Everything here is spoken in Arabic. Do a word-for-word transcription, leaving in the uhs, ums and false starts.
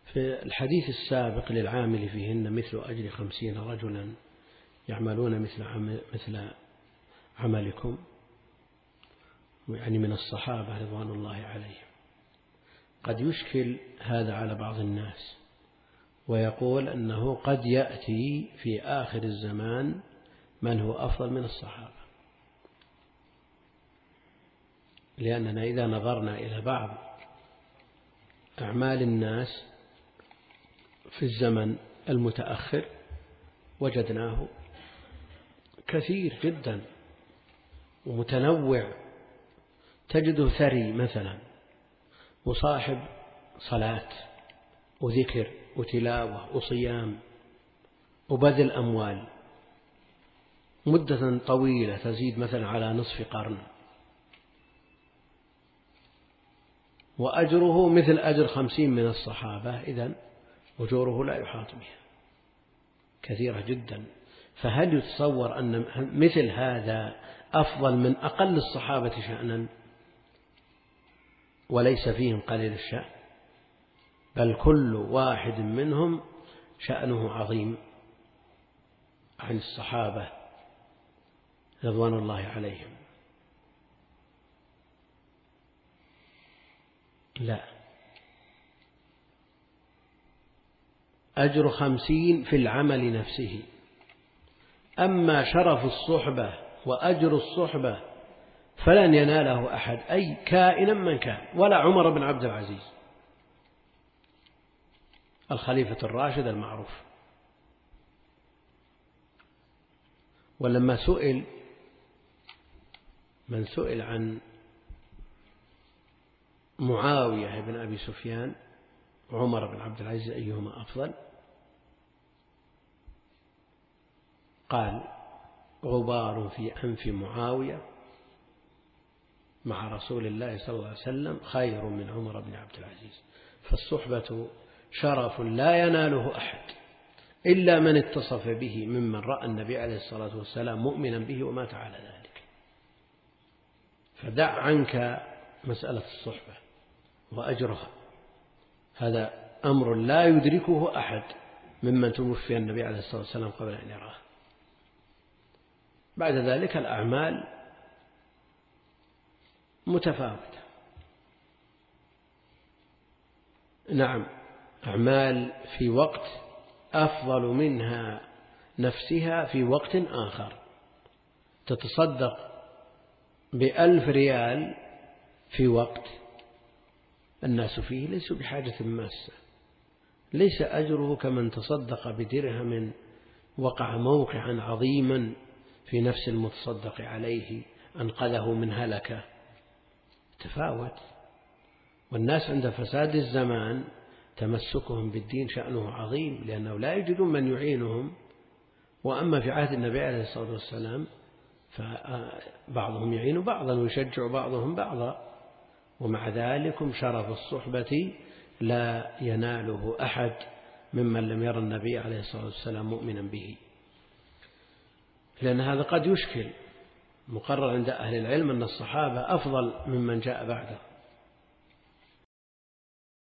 في الحديث السابق للعامل فيهن مثل أجر خمسين رجلا يعملون مثل مثل عملكم، يعني من الصحابة رضوان الله عليهم. قد يشكل هذا على بعض الناس ويقول أنه قد يأتي في آخر الزمان من هو أفضل من الصحابة، لأننا إذا نظرنا إلى بعض أعمال الناس في الزمن المتأخر وجدناه كثير جدا ومتنوع، تجده ثري مثلا، وصاحب صلاة وذكر وتلاوة وصيام وبذل أموال مدة طويلة تزيد مثلا على نصف قرن، وأجره مثل أجر خمسين من الصحابة، إذن أجوره لا يحاط بها كثيرة جدا. فهل يتصور أن مثل هذا أفضل من أقل الصحابة شأنا وليس فيهم قليل الشأن؟ بل كل واحد منهم شأنه عظيم عن الصحابة رضوان الله عليهم. لا، أجر خمسين في العمل نفسه، أما شرف الصحبة وأجر الصحبة فلن يناله أحد، أي كائنا من كان، ولا عمر بن عبد العزيز الخليفة الراشد المعروف. ولما سئل من سئل عن معاوية بن أبي سفيان وعمر بن عبد العزيز أيهما أفضل، قال غبار في أنف معاوية مع رسول الله صلى الله عليه وسلم خير من عمر بن عبد العزيز. فالصحبة شرف لا يناله أحد إلا من اتصف به ممن رأى النبي عليه الصلاة والسلام مؤمنا به ومات على ذلك. فدع عنك مسألة الصحبة وأجرها، هذا أمر لا يدركه أحد ممن توفي النبي عليه الصلاة والسلام قبل أن يراه. بعد ذلك الأعمال متفاوتة. نعم، أعمال في وقت أفضل منها نفسها في وقت آخر. تتصدق بألف ريال في وقت الناس فيه ليسوا بحاجة ماسة، ليس أجره كمن تصدق بدرهم وقع موقعا عظيما في نفس المتصدق عليه أنقذه من هلكة. تفاوت. والناس عند فساد الزمان تمسكهم بالدين شأنه عظيم، لأنه لا يجدون من يعينهم. وأما في عهد النبي عليه الصلاة والسلام فبعضهم يعين بعضا ويشجع بعضهم بعضا، ومع ذلك شرف الصحبة لا يناله أحد ممن لم يرى النبي عليه الصلاة والسلام مؤمنا به. لأن هذا قد يشكل. مقرر عند أهل العلم أن الصحابة أفضل ممن جاء بعده،